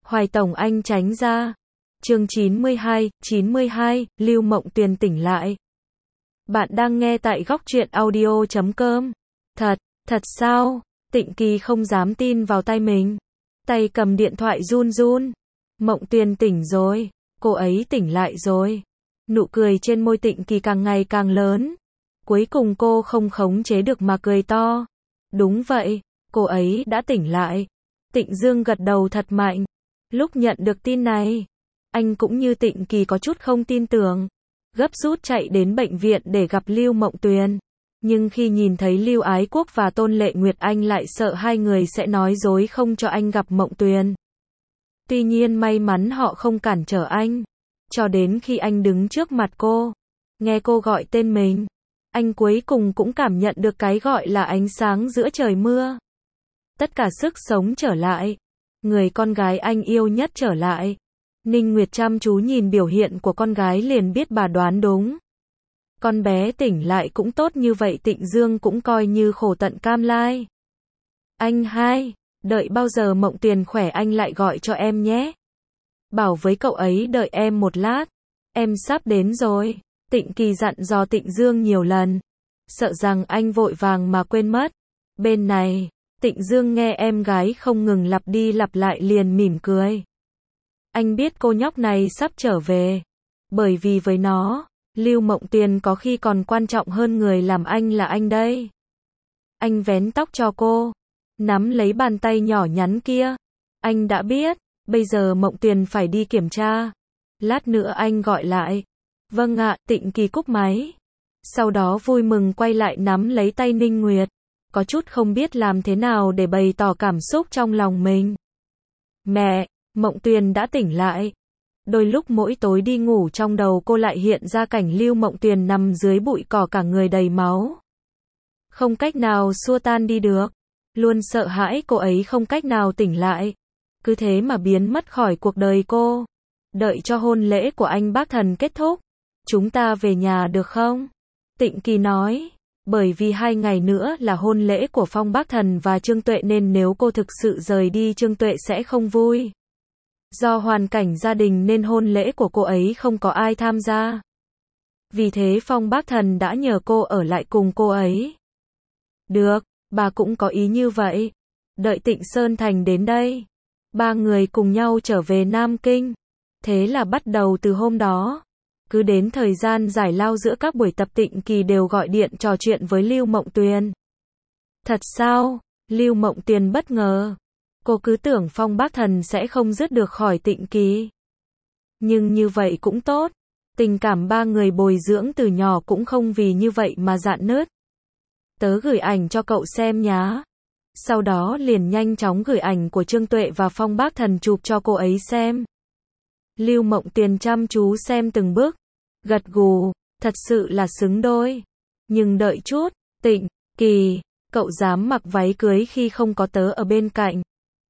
Hoài Tổng Anh tránh ra. Chương 92, Lưu Mộng Tuyền tỉnh lại. Bạn đang nghe tại góc truyện audio.com. Thật sao? Tịnh Kỳ không dám tin vào tay mình. Tay cầm điện thoại run run. Mộng Tuyền tỉnh rồi. Cô ấy tỉnh lại rồi. Nụ cười trên môi Tịnh Kỳ càng ngày càng lớn. Cuối cùng cô không khống chế được mà cười to. Đúng vậy, cô ấy đã tỉnh lại. Tịnh Dương gật đầu thật mạnh. Lúc nhận được tin này, anh cũng như Tịnh Kỳ có chút không tin tưởng. Gấp rút chạy đến bệnh viện để gặp Lưu Mộng Tuyền. Nhưng khi nhìn thấy Lưu Ái Quốc và Tôn Lệ Nguyệt anh lại sợ hai người sẽ nói dối không cho anh gặp Mộng Tuyền. Tuy nhiên may mắn họ không cản trở anh. Cho đến khi anh đứng trước mặt cô, nghe cô gọi tên mình, anh cuối cùng cũng cảm nhận được cái gọi là ánh sáng giữa trời mưa. Tất cả sức sống trở lại. Người con gái anh yêu nhất trở lại. Ninh Nguyệt chăm chú nhìn biểu hiện của con gái liền biết bà đoán đúng. Con bé tỉnh lại cũng tốt như vậy, Tịnh Dương cũng coi như khổ tận cam lai. Anh hai, đợi bao giờ Mộng Tuyền khỏe anh lại gọi cho em nhé. Bảo với cậu ấy đợi em một lát. Em sắp đến rồi. Tịnh Kỳ dặn dò Tịnh Dương nhiều lần. Sợ rằng anh vội vàng mà quên mất. Bên này, Tịnh Dương nghe em gái không ngừng lặp đi lặp lại liền mỉm cười. Anh biết cô nhóc này sắp trở về. Bởi vì với nó, Lưu Mộng Tuyền có khi còn quan trọng hơn người làm anh là anh đây. Anh vén tóc cho cô, nắm lấy bàn tay nhỏ nhắn kia. Anh đã biết, bây giờ Mộng Tuyền phải đi kiểm tra. Lát nữa anh gọi lại. Vâng ạ, Tịnh Kỳ cúp máy. Sau đó vui mừng quay lại nắm lấy tay Ninh Nguyệt. Có chút không biết làm thế nào để bày tỏ cảm xúc trong lòng mình. Mẹ, Mộng Tuyền đã tỉnh lại. Đôi lúc mỗi tối đi ngủ trong đầu cô lại hiện ra cảnh Lưu Mộng Tuyền nằm dưới bụi cỏ cả người đầy máu. Không cách nào xua tan đi được. Luôn sợ hãi cô ấy không cách nào tỉnh lại. Cứ thế mà biến mất khỏi cuộc đời cô. Đợi cho hôn lễ của anh Bác Thần kết thúc. Chúng ta về nhà được không? Tịnh Kỳ nói. Bởi vì 2 ngày nữa là hôn lễ của Phong Bác Thần và Trương Tuệ nên nếu cô thực sự rời đi Trương Tuệ sẽ không vui. Do hoàn cảnh gia đình nên hôn lễ của cô ấy không có ai tham gia. Vì thế Phong Bác Thần đã nhờ cô ở lại cùng cô ấy. Được, bà cũng có ý như vậy. Đợi Tịnh Sơn Thành đến đây, 3 người cùng nhau trở về Nam Kinh. Thế là bắt đầu từ hôm đó. Cứ đến thời gian giải lao giữa các buổi tập Tịnh Kỳ đều gọi điện trò chuyện với Lưu Mộng Tuyền. Thật sao? Lưu Mộng Tuyền bất ngờ. Cô cứ tưởng Phong Bác Thần sẽ không dứt được khỏi Tịnh Kỳ. Nhưng như vậy cũng tốt. Tình cảm 3 người bồi dưỡng từ nhỏ cũng không vì như vậy mà rạn nứt. Tớ gửi ảnh cho cậu xem nhá. Sau đó liền nhanh chóng gửi ảnh của Trương Tuệ và Phong Bác Thần chụp cho cô ấy xem. Lưu Mộng Tuyền chăm chú xem từng bước. Gật gù, thật sự là xứng đôi. Nhưng đợi chút, Tịnh Kỳ, cậu dám mặc váy cưới khi không có tớ ở bên cạnh.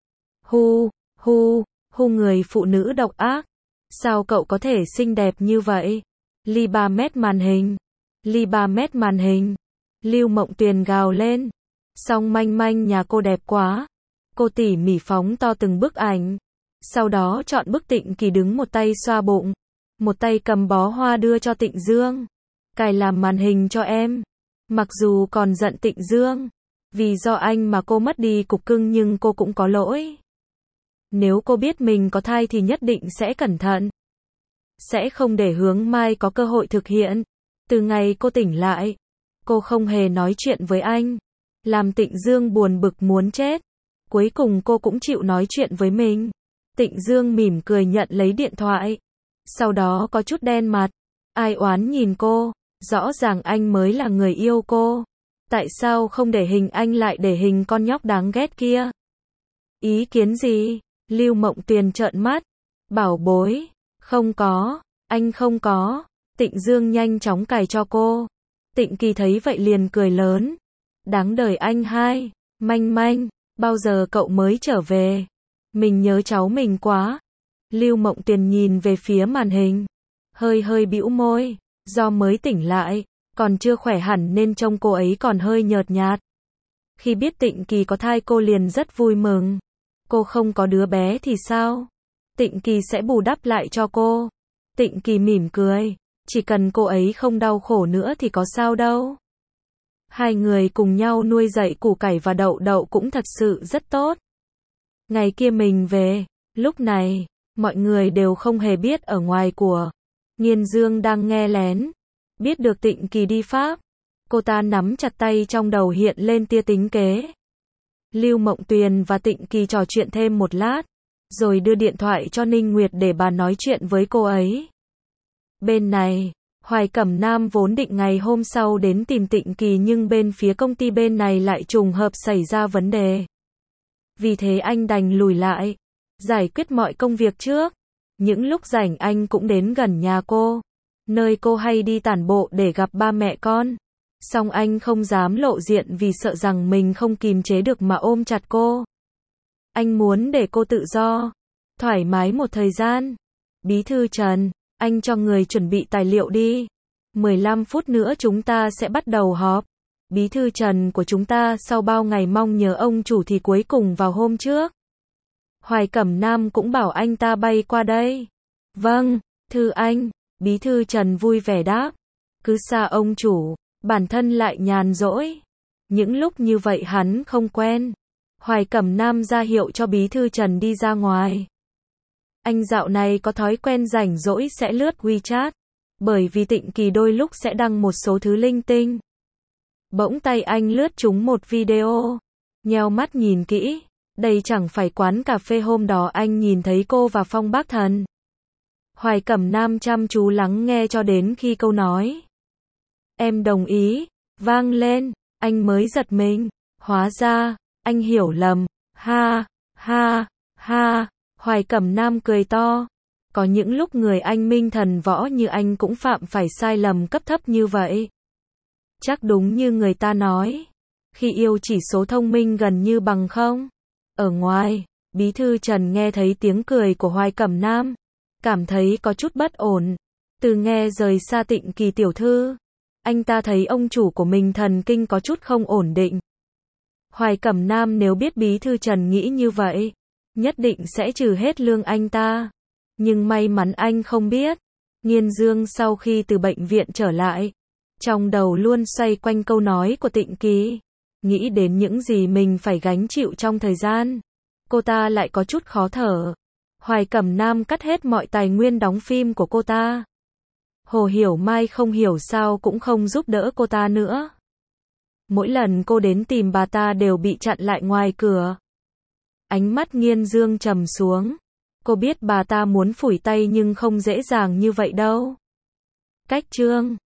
Hu, người phụ nữ độc ác. Sao cậu có thể xinh đẹp như vậy? Ly 3 mét màn hình. Lưu Mộng Tuyền gào lên. Song manh manh nhà cô đẹp quá. Cô tỉ mỉ phóng to từng bức ảnh. Sau đó chọn bức Tịnh Kỳ đứng một tay xoa bụng. Một tay cầm bó hoa đưa cho Tịnh Dương. Cài làm màn hình cho em. Mặc dù còn giận Tịnh Dương. Vì do anh mà cô mất đi cục cưng nhưng cô cũng có lỗi. Nếu cô biết mình có thai thì nhất định sẽ cẩn thận. Sẽ không để Hướng Mai có cơ hội thực hiện. Từ ngày cô tỉnh lại, cô không hề nói chuyện với anh. Làm Tịnh Dương buồn bực muốn chết. Cuối cùng cô cũng chịu nói chuyện với mình. Tịnh Dương mỉm cười nhận lấy điện thoại. Sau đó có chút đen mặt. Ai oán nhìn cô. Rõ ràng anh mới là người yêu cô. Tại sao không để hình anh lại để hình con nhóc đáng ghét kia? Ý kiến gì? Lưu Mộng Tuyền trợn mắt. Bảo bối. Không có. Anh không có. Tịnh Dương nhanh chóng cài cho cô. Tịnh Kỳ thấy vậy liền cười lớn. Đáng đời anh hai. Manh manh. Bao giờ cậu mới trở về? Mình nhớ cháu mình quá. Lưu Mộng Tuyền nhìn về phía màn hình. Hơi bĩu môi. Do mới tỉnh lại. Còn chưa khỏe hẳn nên trông cô ấy còn hơi nhợt nhạt. Khi biết Tịnh Kỳ có thai cô liền rất vui mừng. Cô không có đứa bé thì sao? Tịnh Kỳ sẽ bù đắp lại cho cô. Tịnh Kỳ mỉm cười, chỉ cần cô ấy không đau khổ nữa thì có sao đâu. Hai người cùng nhau nuôi dạy củ cải và đậu đậu cũng thật sự rất tốt. Ngày kia mình về, lúc này, mọi người đều không hề biết ở ngoài của Nghiên Dương đang nghe lén. Biết được Tịnh Kỳ đi Pháp, cô ta nắm chặt tay, trong đầu hiện lên tia tính kế. Lưu Mộng Tuyền và Tịnh Kỳ trò chuyện thêm một lát, rồi đưa điện thoại cho Ninh Nguyệt để bà nói chuyện với cô ấy. Bên này, Hoài Cẩm Nam vốn định ngày hôm sau đến tìm Tịnh Kỳ, nhưng bên phía công ty bên này lại trùng hợp xảy ra vấn đề. Vì thế anh đành lùi lại, giải quyết mọi công việc trước. Những lúc rảnh anh cũng đến gần nhà cô, nơi cô hay đi tản bộ để gặp ba mẹ con. Song anh không dám lộ diện vì sợ rằng mình không kìm chế được mà ôm chặt cô. Anh muốn để cô tự do, thoải mái một thời gian. Bí thư Trần, anh cho người chuẩn bị tài liệu đi. 15 phút nữa chúng ta sẽ bắt đầu họp. Bí thư Trần của chúng ta sau bao ngày mong nhờ ông chủ thì cuối cùng vào hôm trước. Hoài Cẩm Nam cũng bảo anh ta bay qua đây. Vâng, thưa anh, Bí thư Trần vui vẻ đáp. Cứ xa ông chủ, bản thân lại nhàn rỗi. Những lúc như vậy hắn không quen. Hoài Cẩm Nam ra hiệu cho Bí thư Trần đi ra ngoài. Anh dạo này có thói quen rảnh rỗi sẽ lướt WeChat, bởi vì Tịnh Kỳ đôi lúc sẽ đăng một số thứ linh tinh. Bỗng tay anh lướt trúng một video, nheo mắt nhìn kỹ, đây chẳng phải quán cà phê hôm đó anh nhìn thấy cô và Phong Bác Thần. Hoài Cẩm Nam chăm chú lắng nghe cho đến khi câu nói "Em đồng ý" vang lên, anh mới giật mình, hóa ra anh hiểu lầm. Ha, ha, ha. Hoài Cẩm Nam cười to. Có những lúc người anh minh thần võ như anh cũng phạm phải sai lầm cấp thấp như vậy. Chắc đúng như người ta nói, khi yêu chỉ số thông minh gần như bằng không. Ở ngoài, Bí thư Trần nghe thấy tiếng cười của Hoài Cẩm Nam, cảm thấy có chút bất ổn. Từ nghe rời xa Tịnh Kỳ tiểu thư, anh ta thấy ông chủ của mình thần kinh có chút không ổn định. Hoài Cẩm Nam nếu biết Bí thư Trần nghĩ như vậy, nhất định sẽ trừ hết lương anh ta. Nhưng may mắn anh không biết, Nghiên Dương sau khi từ bệnh viện trở lại, trong đầu luôn xoay quanh câu nói của Tịnh Kỳ. Nghĩ đến những gì mình phải gánh chịu trong thời gian, cô ta lại có chút khó thở. Hoài Cẩm Nam cắt hết mọi tài nguyên đóng phim của cô ta. Hồ Hiểu Mai không hiểu sao cũng không giúp đỡ cô ta nữa. Mỗi lần cô đến tìm bà ta đều bị chặn lại ngoài cửa. Ánh mắt Nghiên Dương trầm xuống. Cô biết bà ta muốn phủi tay nhưng không dễ dàng như vậy đâu. Cách chương